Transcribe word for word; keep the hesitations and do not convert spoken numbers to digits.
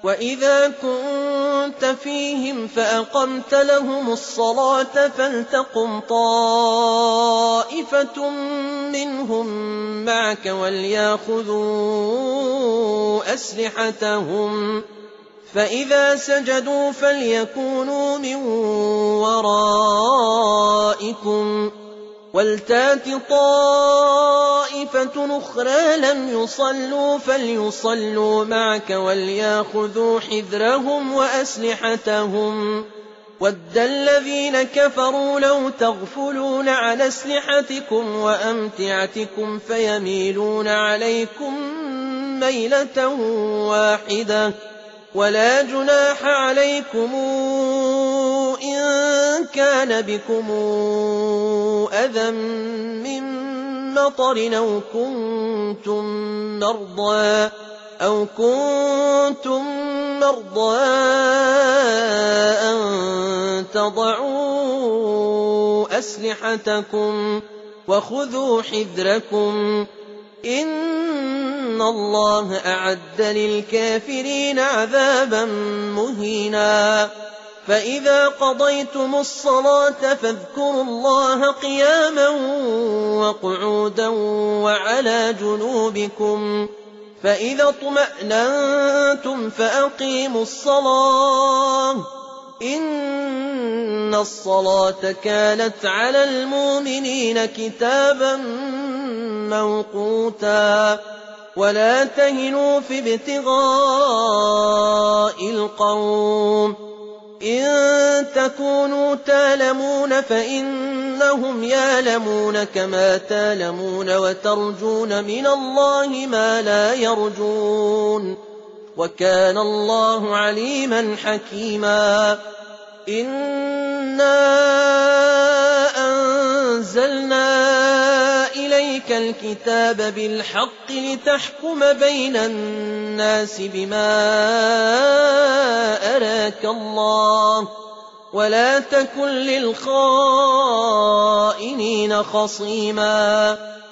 وَإِذَا كُنتَ فِيهِمْ فَأَقَمْتَ لَهُمُ الصَّلَاةَ فَلْتَقُمْ طَائِفَةٌ مِّنْهُم مَّعَكَ وَلْيَأْخُذُوا أَسْلِحَتَهُمْ فَإِذَا سَجَدُوا فَلْيَكُونُوا مِن وَرَائِكُمْ وَلْتَأْتِ طَائِفَةٌ أُخْرَىٰ لَمْ يُصَلُّوا فَلْيُصَلُّوا مَعَكَ وَلْيَأْخُذُوا حِذْرَهُمْ وَأَسْلِحَتَهُمْ وَدَّ الَّذِينَ كَفَرُوا لَوْ تَغْفُلُونَ عَنْ أَسْلِحَتِكُمْ وَأَمْتِعَتِكُمْ فَيَمِيلُونَ عَلَيْكُم مَّيْلَةً وَاحِدَةً وَلَا جُنَاحَ عَلَيْكُمْ إِن كَانَ بِكُمْ أَذًى مِّن مَّطَرٍ أَوْ كُنتُم مَّرْضَىٰ أَوْ كُنتُم مَّرْضَىٰ أَن تَضَعُوا أَسْلِحَتَكُمْ وَخُذُوا حِذْرَكُمْ إِنَّ اللَّهَ أَعَدَّ لِلْكَافِرِينَ عَذَابًا مُّهِينًا فَإِذَا قَضَيْتُمُ الصَّلَاةَ فَاذْكُرُوا اللَّهَ قِيَامًا وَقُعُودًا وَعَلَىٰ جُنُوبِكُمْ فَإِذَا اطْمَأْنَنتُمْ فَأَقِيمُوا الصَّلَاةَ إِنَّ الصَّلَاةَ كَانَتْ عَلَى الْمُؤْمِنِينَ كِتَابًا مَّوْقُوتًا وَلَا تَهِنُوا فِي ابْتِغَاءِ الْقَوْمِ إِن تَكُونُوا تَأْلَمُونَ فَإِنَّهُمْ يَأْلَمُونَ كَمَا تَأْلَمُونَ وَتَرْجُونَ مِنَ اللَّهِ مَا لَا يَرْجُونَ وَكَانَ اللَّهُ عَلِيمًا حَكِيمًا إِنَّا أَنزَلْنَا إِلَيْكَ الْكِتَابَ بِالْحَقِّ لِتَحْكُمَ بَيْنَ النَّاسِ بِمَا أَرَاكَ اللَّهُ وَلَا تَكُن لِّلْخَائِنِينَ خَصِيمًا